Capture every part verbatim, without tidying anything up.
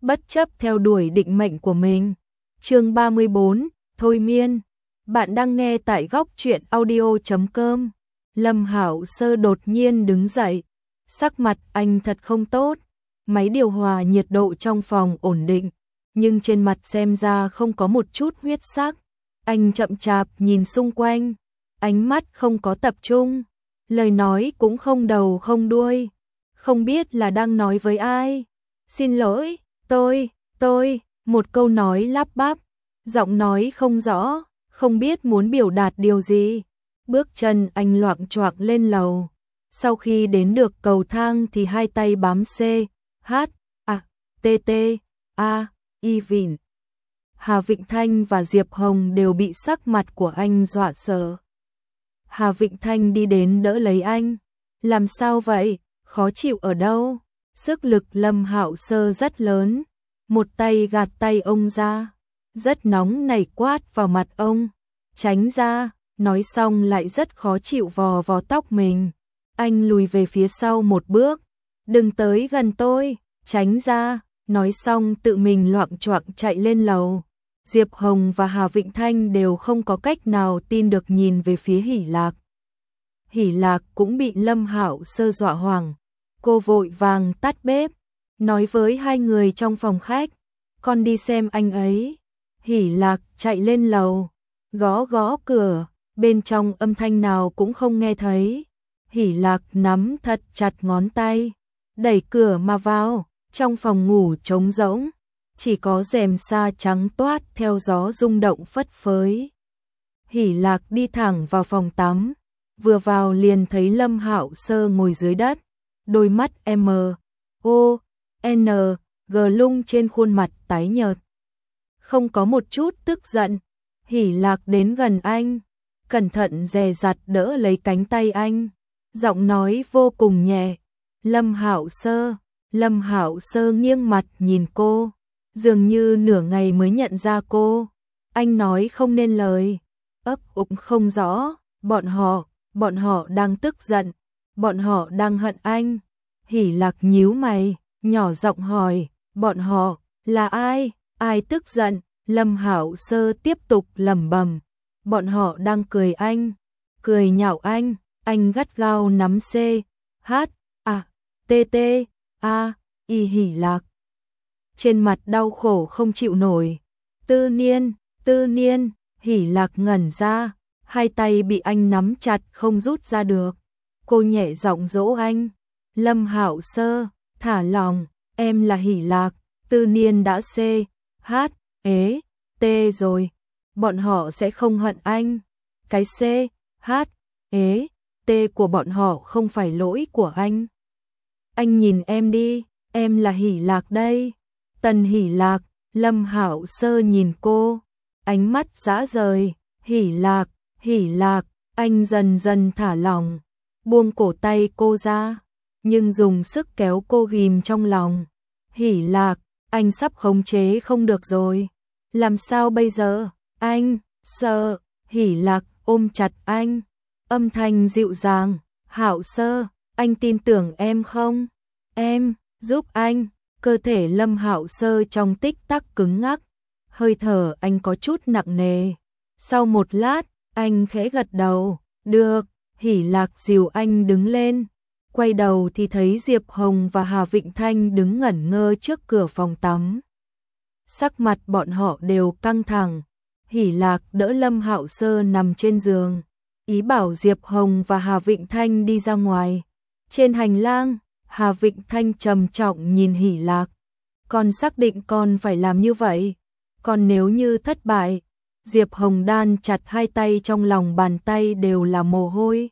bất chấp theo đuổi định mệnh của mình. Chương ba mươi bốn, Thôi miên. Bạn đang nghe tại góc truyện audio chấm com. Lâm Hạo Sơ đột nhiên đứng dậy, sắc mặt anh thật không tốt. Máy điều hòa nhiệt độ trong phòng ổn định, nhưng trên mặt xem ra không có một chút huyết sắc. Anh chậm chạp nhìn xung quanh, ánh mắt không có tập trung, lời nói cũng không đầu không đuôi, không biết là đang nói với ai. Xin lỗi, tôi, tôi, một câu nói lắp bắp, giọng nói không rõ, không biết muốn biểu đạt điều gì. Bước chân anh loạng choạng lên lầu, sau khi đến được cầu thang thì hai tay bám C, H, A, T, T, A, Y vịn. Hà Vịnh Thanh và Diệp Hồng đều bị sắc mặt của anh dọa sợ. Hà Vịnh Thanh đi đến đỡ lấy anh. Làm sao vậy? Khó chịu ở đâu? Sức lực Lâm Hạo Sơ rất lớn, một tay gạt tay ông ra, rất nóng nảy quát vào mặt ông. Tránh ra, nói xong lại rất khó chịu vò vò tóc mình. Anh lùi về phía sau một bước. Đừng tới gần tôi, tránh ra, nói xong tự mình loạng choạng chạy lên lầu. Diệp Hồng và Hà Vịnh Thanh đều không có cách nào tin được nhìn về phía Hỷ Lạc. Hỷ Lạc cũng bị Lâm Hạo Sơ dọa hoảng. Cô vội vàng tắt bếp, nói với hai người trong phòng khách, con đi xem anh ấy. Hỷ Lạc chạy lên lầu, gõ gõ cửa, bên trong âm thanh nào cũng không nghe thấy. Hỷ Lạc nắm thật chặt ngón tay, đẩy cửa mà vào, trong phòng ngủ trống rỗng, chỉ có rèm sa trắng toát theo gió rung động phất phới. Hỷ Lạc đi thẳng vào phòng tắm, vừa vào liền thấy Lâm Hạo Sơ ngồi dưới đất, đôi mắt M, O, N, G lung trên khuôn mặt tái nhợt. Không có một chút tức giận. Hỷ Lạc đến gần anh, cẩn thận dè dặt đỡ lấy cánh tay anh, giọng nói vô cùng nhẹ. Lâm Hạo Sơ. Lâm Hạo Sơ nghiêng mặt nhìn cô, dường như nửa ngày mới nhận ra cô. Anh nói không nên lời, ấp úng không rõ. Bọn họ, bọn họ đang tức giận, bọn họ đang hận anh. Hỷ Lạc nhíu mày, nhỏ giọng hỏi, bọn họ là ai? Ai tức giận? Lâm Hạo Sơ tiếp tục lẩm bẩm, bọn họ đang cười anh, cười nhạo anh. Anh gắt gao nắm C, H, A, T, T, A, Y. Hỷ Lạc trên mặt đau khổ không chịu nổi. Tư Niên, Tư Niên. Hỷ Lạc ngẩn ra, hai tay bị anh nắm chặt không rút ra được. Cô nhẹ giọng dỗ anh. Lâm Hạo Sơ, thả lòng, em là Hỷ Lạc. Tư Niên đã C, H, ế, T rồi, bọn họ sẽ không hận anh. Cái C, H, ế, T của bọn họ không phải lỗi của anh. Anh nhìn em đi, em là Hỷ Lạc đây. Tần Hỷ Lạc. Lâm Hạo Sơ nhìn cô, ánh mắt dã rời. Hỷ Lạc, Hỷ Lạc. Anh dần dần thả lỏng, buông cổ tay cô ra, nhưng dùng sức kéo cô ghim trong lòng. Hỷ Lạc, anh sắp khống chế không được rồi. Làm sao bây giờ? Anh sợ. Hỷ Lạc ôm chặt anh, âm thanh dịu dàng. Hạo Sơ, anh tin tưởng em không? Em giúp anh. Cơ thể Lâm Hạo Sơ trong tích tắc cứng ngắc, hơi thở anh có chút nặng nề. Sau một lát, anh khẽ gật đầu. Được. Hỷ Lạc dìu anh đứng lên, quay đầu thì thấy Diệp Hồng và Hà Vịnh Thanh đứng ngẩn ngơ trước cửa phòng tắm. Sắc mặt bọn họ đều căng thẳng. Hỷ Lạc đỡ Lâm Hạo Sơ nằm trên giường, ý bảo Diệp Hồng và Hà Vịnh Thanh đi ra ngoài. Trên hành lang, Hà Vịnh Thanh trầm trọng nhìn Hỷ Lạc. Con xác định con phải làm như vậy. Còn nếu như thất bại? Diệp Hồng đan chặt hai tay, trong lòng bàn tay đều là mồ hôi.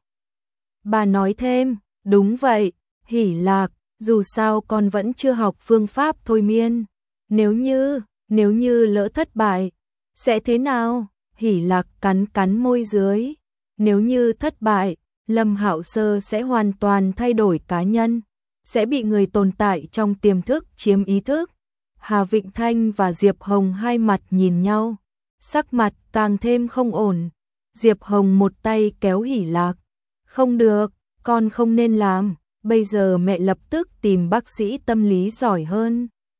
Bà nói thêm, đúng vậy, Hỷ Lạc, dù sao con vẫn chưa học phương pháp thôi miên. Nếu như, nếu như lỡ thất bại, sẽ thế nào? Hỷ Lạc cắn cắn môi dưới. Nếu như thất bại, Lâm Hạo Sơ sẽ hoàn toàn thay đổi cá nhân, sẽ bị người tồn tại trong tiềm thức chiếm ý thức. Hà Vịnh Thanh và Diệp Hồng hai mặt nhìn nhau, sắc mặt càng thêm không ổn. Diệp Hồng một tay kéo Hỷ Lạc. Không được, con không nên làm, bây giờ mẹ lập tức tìm bác sĩ tâm lý giỏi hơn.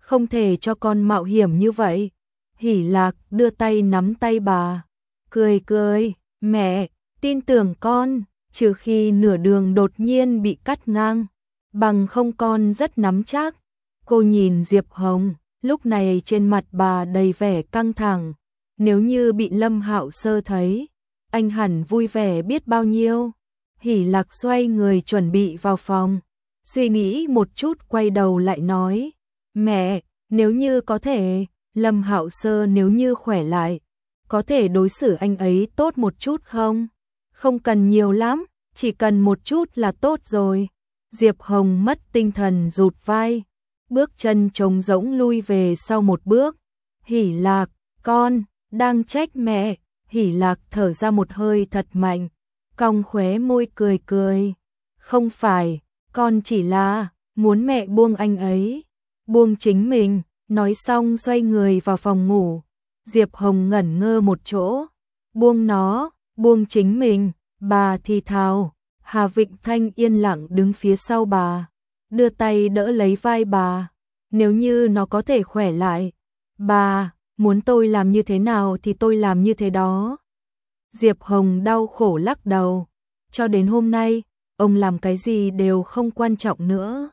không thể cho con mạo hiểm như vậy. Hỷ Lạc đưa tay nắm tay bà, cười cười, mẹ, tin tưởng con, trừ khi nửa đường đột nhiên bị cắt ngang, bằng không con rất nắm chắc. Cô nhìn Diệp Hồng, lúc này trên mặt bà đầy vẻ căng thẳng, nếu như bị Lâm Hạo Sơ thấy, anh hẳn vui vẻ biết bao nhiêu. Hỷ Lạc xoay người chuẩn bị vào phòng, suy nghĩ một chút quay đầu lại nói, mẹ, nếu như có thể, Lâm Hạo Sơ nếu như khỏe lại, có thể đối xử anh ấy tốt một chút không? Không cần nhiều lắm, chỉ cần một chút là tốt rồi. Diệp Hồng mất tinh thần rụt vai, bước chân trống rỗng lui về sau một bước. Hỷ Lạc, con, đang trách mẹ. Hỷ Lạc thở ra một hơi thật mạnh, cong khóe môi cười cười. Không phải, con chỉ là muốn mẹ buông anh ấy, buông chính mình. Nói xong xoay người vào phòng ngủ. Diệp Hồng ngẩn ngơ một chỗ, buông nó, buông chính mình. Bà thì thào. Hà Vịnh Thanh yên lặng đứng phía sau bà, đưa tay đỡ lấy vai bà. Nếu như nó có thể khỏe lại, bà, muốn tôi làm như thế nào thì tôi làm như thế đó. Diệp Hồng đau khổ lắc đầu, cho đến hôm nay, ông làm cái gì đều không quan trọng nữa.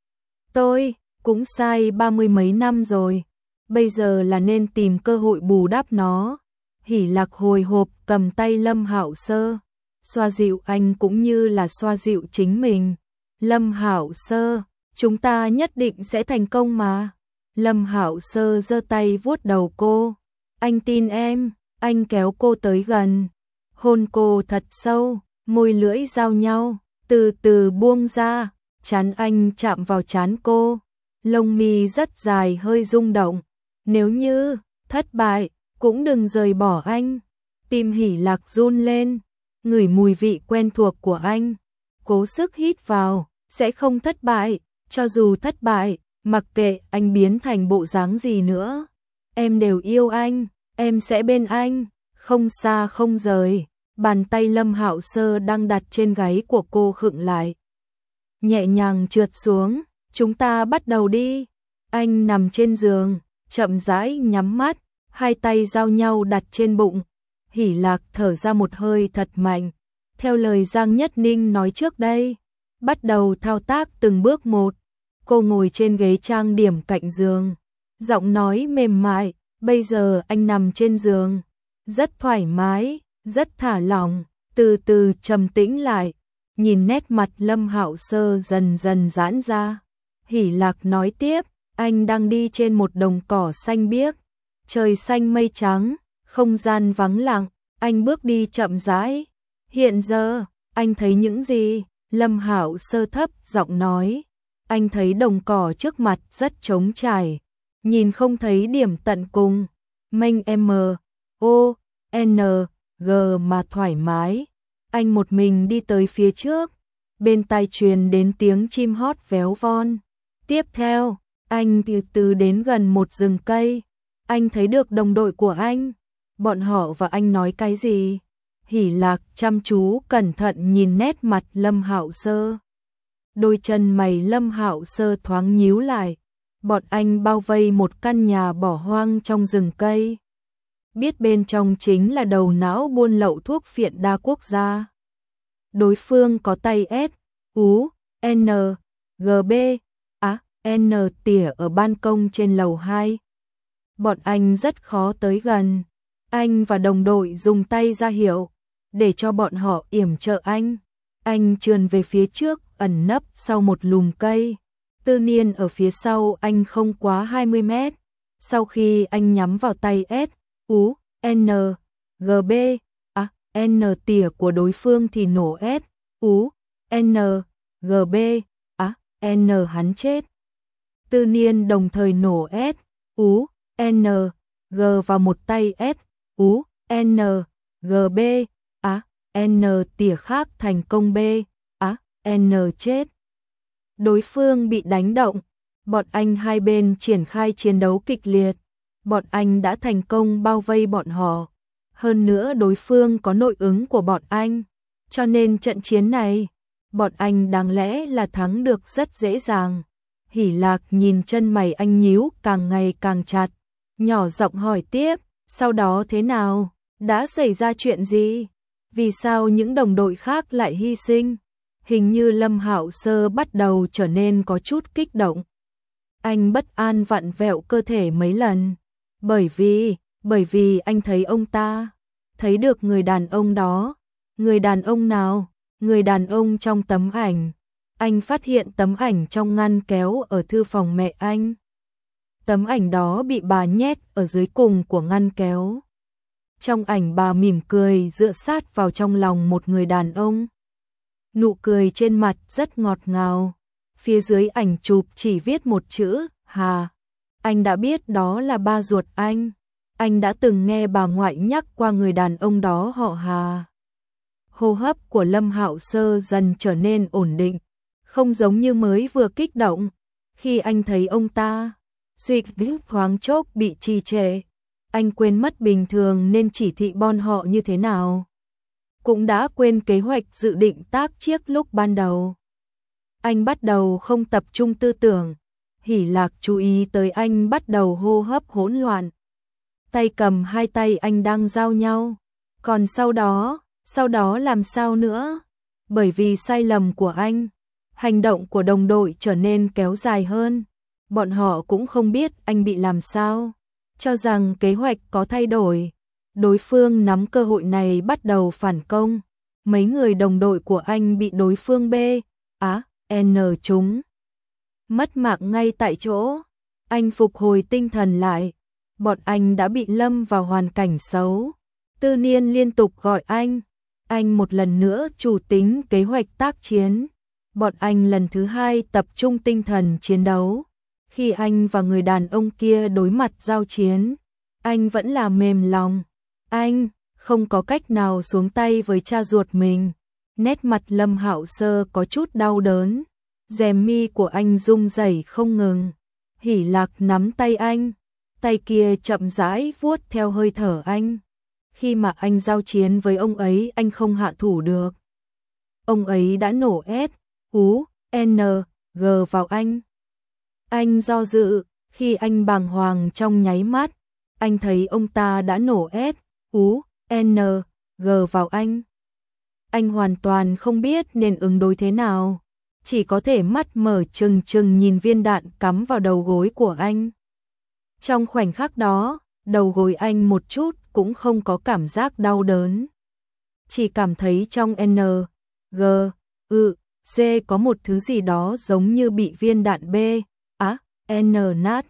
Tôi cũng sai ba mươi mấy năm rồi, bây giờ là nên tìm cơ hội bù đắp nó. Hỷ Lạc hồi hộp cầm tay Lâm Hạo Sơ, xoa dịu anh cũng như là xoa dịu chính mình. Lâm Hạo Sơ, chúng ta nhất định sẽ thành công mà. Lâm Hạo Sơ giơ tay vuốt đầu cô, anh tin em. Anh kéo cô tới gần, hôn cô thật sâu, môi lưỡi giao nhau, từ từ buông ra, trán anh chạm vào trán cô, lông mi rất dài hơi rung động. Nếu như thất bại, cũng đừng rời bỏ anh. Tim Hỷ Lạc run lên, ngửi mùi vị quen thuộc của anh, cố sức hít vào, sẽ không thất bại, cho dù thất bại, mặc kệ anh biến thành bộ dáng gì nữa, em đều yêu anh, em sẽ bên anh, không xa không rời. Bàn tay Lâm Hạo Sơ đang đặt trên gáy của cô khựng lại, nhẹ nhàng trượt xuống. Chúng ta bắt đầu đi. Anh nằm trên giường, chậm rãi nhắm mắt, hai tay giao nhau đặt trên bụng. Hỷ Lạc thở ra một hơi thật mạnh, theo lời Giang Nhất Ninh nói trước đây, bắt đầu thao tác từng bước một. Cô ngồi trên ghế trang điểm cạnh giường, giọng nói mềm mại, bây giờ anh nằm trên giường, rất thoải mái, rất thả lỏng, từ từ trầm tĩnh lại, nhìn nét mặt Lâm Hạo Sơ dần dần giãn ra. Hỷ Lạc nói tiếp, anh đang đi trên một đồng cỏ xanh biếc, trời xanh mây trắng, không gian vắng lặng, anh bước đi chậm rãi. Hiện giờ, anh thấy những gì? Lâm Hạo Sơ thấp giọng nói, anh thấy đồng cỏ trước mặt rất trống trải, nhìn không thấy điểm tận cùng, mênh M, O, N, G mà thoải mái. Anh một mình đi tới phía trước, bên tai truyền đến tiếng chim hót véo von. Tiếp theo, anh từ từ đến gần một rừng cây, anh thấy được đồng đội của anh. Bọn họ và anh nói cái gì? Hỷ Lạc chăm chú cẩn thận nhìn nét mặt Lâm Hạo Sơ. Đôi chân mày Lâm Hạo Sơ thoáng nhíu lại. Bọn anh bao vây một căn nhà bỏ hoang trong rừng cây. Biết bên trong chính là đầu não buôn lậu thuốc phiện đa quốc gia. Đối phương có tay S, U, N, G B, á, N tỉa ở ban công trên lầu hai. Bọn anh rất khó tới gần. Anh và đồng đội dùng tay ra hiệu, để cho bọn họ yểm trợ anh. Anh trườn về phía trước, ẩn nấp sau một lùm cây. Tư Niên ở phía sau anh không quá hai mươi mét. Sau khi anh nhắm vào tay S, U, N, G B, à, N tỉa của đối phương thì nổ S, U, N, G B, à, N hắn chết. Tư Niên đồng thời nổ S, U, N, G vào một tay S, U, N, G B, á, N tỉa khác thành công B, á, N chết. Đối phương bị đánh động, bọn anh hai bên triển khai chiến đấu kịch liệt, bọn anh đã thành công bao vây bọn họ. Hơn nữa đối phương có nội ứng của bọn anh, cho nên trận chiến này, bọn anh đáng lẽ là thắng được rất dễ dàng. Hỷ Lạc nhìn chân mày anh nhíu càng ngày càng chặt, nhỏ giọng hỏi tiếp, sau đó thế nào? Đã xảy ra chuyện gì? Vì sao những đồng đội khác lại hy sinh? Hình như Lâm Hạo Sơ bắt đầu trở nên có chút kích động. Anh bất an vặn vẹo cơ thể mấy lần. Bởi vì, bởi vì anh thấy ông ta, thấy được người đàn ông đó. Người đàn ông nào? Người đàn ông trong tấm ảnh. Anh phát hiện tấm ảnh trong ngăn kéo ở thư phòng mẹ anh. Tấm ảnh đó bị bà nhét ở dưới cùng của ngăn kéo. Trong ảnh bà mỉm cười dựa sát vào trong lòng một người đàn ông. Nụ cười trên mặt rất ngọt ngào. Phía dưới ảnh chụp chỉ viết một chữ, Hà. Anh đã biết đó là ba ruột anh. Anh đã từng nghe bà ngoại nhắc qua người đàn ông đó họ Hà. Hô hấp của Lâm Hạo Sơ dần trở nên ổn định, không giống như mới vừa kích động. Khi anh thấy ông ta, suy nghĩ thoáng chốc bị trì trệ. Anh quên mất bình thường nên chỉ thị bọn họ như thế nào. Cũng đã quên kế hoạch dự định tác chiếc lúc ban đầu. Anh bắt đầu không tập trung tư tưởng. Hỷ Lạc chú ý tới anh bắt đầu hô hấp hỗn loạn. Tay cầm hai tay anh đang giao nhau. Còn sau đó, sau đó làm sao nữa? Bởi vì sai lầm của anh, hành động của đồng đội trở nên kéo dài hơn. Bọn họ cũng không biết anh bị làm sao, cho rằng kế hoạch có thay đổi. Đối phương nắm cơ hội này bắt đầu phản công. Mấy người đồng đội của anh bị đối phương B, Á, N trúng. Mất mạng ngay tại chỗ. Anh phục hồi tinh thần lại. Bọn anh đã bị lâm vào hoàn cảnh xấu. Tư Niên liên tục gọi anh. Anh một lần nữa chủ tính kế hoạch tác chiến. Bọn anh lần thứ hai tập trung tinh thần chiến đấu. Khi anh và người đàn ông kia đối mặt giao chiến, anh vẫn là mềm lòng. Anh không có cách nào xuống tay với cha ruột mình. Nét mặt Lâm Hạo Sơ có chút đau đớn. Rèm mi của anh rung rẩy không ngừng. Hỷ Lạc nắm tay anh. Tay kia chậm rãi vuốt theo hơi thở anh. Khi mà anh giao chiến với ông ấy anh không hạ thủ được. Ông ấy đã nổ S, U, N, G vào anh. Anh do dự, khi anh bàng hoàng trong nháy mắt, anh thấy ông ta đã nổ S, U, N, G vào anh. Anh hoàn toàn không biết nên ứng đối thế nào, chỉ có thể mắt mở trừng trừng nhìn viên đạn cắm vào đầu gối của anh. Trong khoảnh khắc đó, đầu gối anh một chút cũng không có cảm giác đau đớn. Chỉ cảm thấy trong N, G, U, C có một thứ gì đó giống như bị viên đạn B, Á, N nát.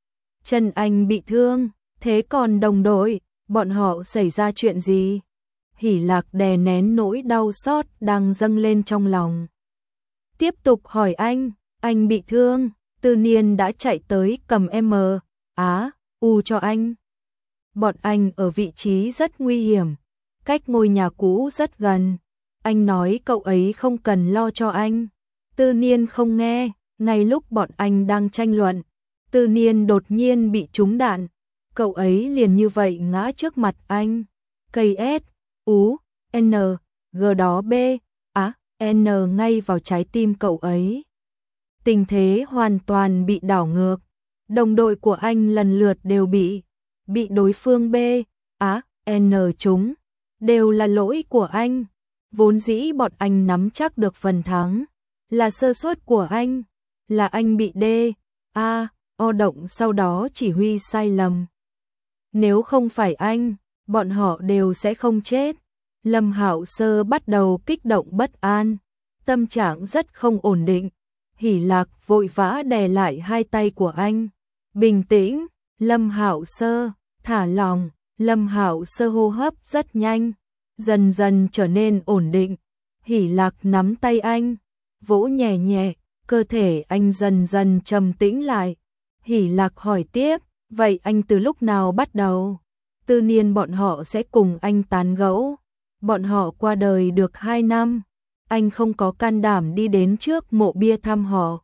Chân anh bị thương, thế còn đồng đội, bọn họ xảy ra chuyện gì? Hỷ Lạc đè nén nỗi đau xót đang dâng lên trong lòng. Tiếp tục hỏi anh, anh bị thương, Tư Niên đã chạy tới cầm M, Á, U cho anh. Bọn anh ở vị trí rất nguy hiểm, cách ngôi nhà cũ rất gần. Anh nói cậu ấy không cần lo cho anh. Tư Niên không nghe, ngay lúc bọn anh đang tranh luận, Tư Niên đột nhiên bị trúng đạn. Cậu ấy liền như vậy ngã trước mặt anh. Cây S, U, N, G đó B, Á, N ngay vào trái tim cậu ấy. Tình thế hoàn toàn bị đảo ngược. Đồng đội của anh lần lượt đều bị, bị đối phương B, Á, N trúng. Đều là lỗi của anh. Vốn dĩ bọn anh nắm chắc được phần thắng. Là sơ suất của anh. Là anh bị D, A, O động sau đó chỉ huy sai lầm. Nếu không phải anh, bọn họ đều sẽ không chết. Lâm Hạo Sơ bắt đầu kích động bất an. Tâm trạng rất không ổn định. Hỷ Lạc vội vã đè lại hai tay của anh. Bình tĩnh, Lâm Hạo Sơ, thả lòng. Lâm Hạo Sơ hô hấp rất nhanh, dần dần trở nên ổn định. Hỷ Lạc nắm tay anh, vỗ nhẹ nhẹ, cơ thể anh dần dần trầm tĩnh lại. Hỷ Lạc hỏi tiếp, vậy anh từ lúc nào bắt đầu? Tư Niên bọn họ sẽ cùng anh tán gẫu. Bọn họ qua đời được hai năm, anh không có can đảm đi đến trước mộ bia thăm họ.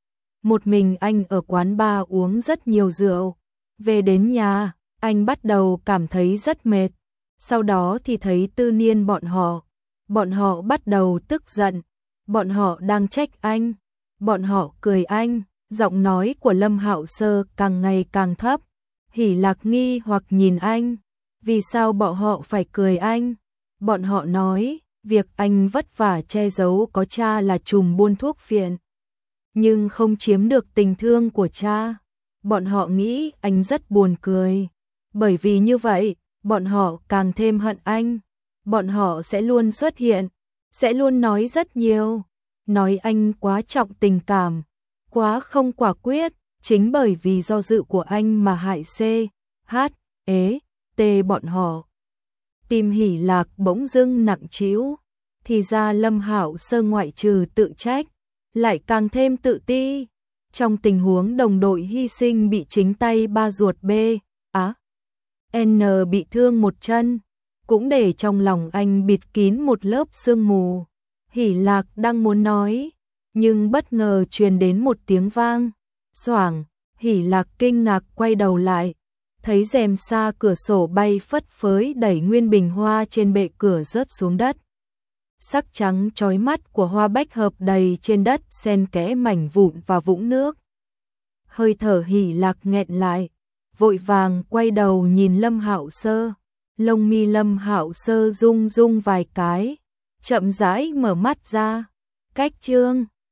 Một mình anh ở quán bar uống rất nhiều rượu. Về đến nhà, anh bắt đầu cảm thấy rất mệt. Sau đó thì thấy Tư Niên bọn họ. Bọn họ bắt đầu tức giận. Bọn họ đang trách anh. Bọn họ cười anh. Giọng nói của Lâm Hạo Sơ càng ngày càng thấp. Hỉ Lạc nghi hoặc nhìn anh, vì sao bọn họ phải cười anh? Bọn họ nói, việc anh vất vả che giấu có cha là trùm buôn thuốc phiện, nhưng không chiếm được tình thương của cha. Bọn họ nghĩ anh rất buồn cười, bởi vì như vậy, bọn họ càng thêm hận anh. Bọn họ sẽ luôn xuất hiện, sẽ luôn nói rất nhiều, nói anh quá trọng tình cảm, quá không quả quyết, chính bởi vì do dự của anh mà hại C, H, ế, T bọn họ. Tim Hỉ Lạc bỗng dưng nặng trĩu, thì ra Lâm Hạo Sơ ngoại trừ tự trách, lại càng thêm tự ti. Trong tình huống đồng đội hy sinh bị chính tay ba ruột B, á, N bị thương một chân, cũng để trong lòng anh bịt kín một lớp sương mù. Hỉ Lạc đang muốn nói, nhưng bất ngờ truyền đến một tiếng vang, xoảng. Hỉ Lạc kinh ngạc quay đầu lại, thấy rèm sa cửa sổ bay phất phới đẩy nguyên bình hoa trên bệ cửa rớt xuống đất. Sắc trắng chói mắt của hoa bách hợp đầy trên đất xen kẽ mảnh vụn và vũng nước. Hơi thở Hỉ Lạc nghẹn lại, vội vàng quay đầu nhìn Lâm Hạo Sơ. Lông mi Lâm Hạo Sơ rung rung vài cái, chậm rãi mở mắt ra. Cách chương